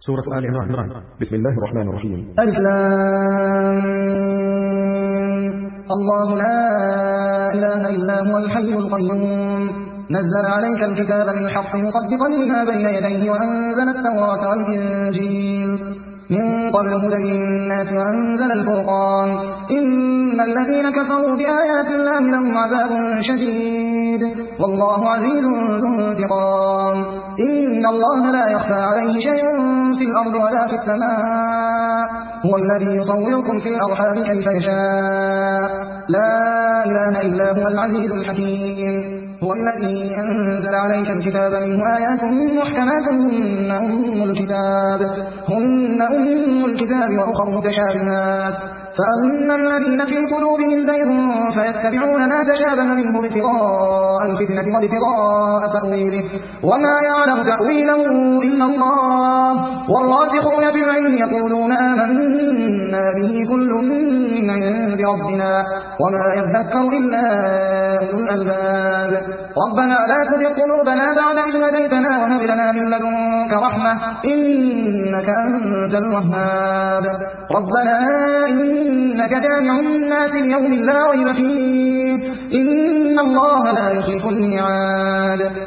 سورة آل عمران. بسم الله الرحمن الرحيم. ألف لام الله لا إله إلا هو الحي القيوم نزل عليك الكتاب بالحق مصدقا لما بين يديه وأنزل التوراة والإنجيل من قبل هدى للناس وأنزل الفرقان إن الذين كفروا بآيات الله لهم عذاب شديد والله عزيز ذو انتقام إن الله لا يخفى عليه شيء في الأرض ولا في السماء هو الذي يصوركم في الأرحام كيف يشاء لا إله إلا هو العزيز الحكيم هو الذي أنزل عليك الكتاب منه آيات محكمات هن أم الكتاب وأخر متشابهات فأما الذين في قلوبهم زيغ فيتبعون ما تشابه منه ابتغاء الفتنة وابتغاء تأويله وما يعلم تأويله إلا الله والراسخون في العلم يقولون آمنا به كل من عند ربنا وما يذكر إلا أولو الألباب ربنا لا تزغ قلوبنا بعد إذ هديتنا وهب لنا من لدنك رحمة إنك أنت الوهاب ربنا إنك جامع الناس ليوم لا ريب فيه إن الله لا يخلف الميعاد.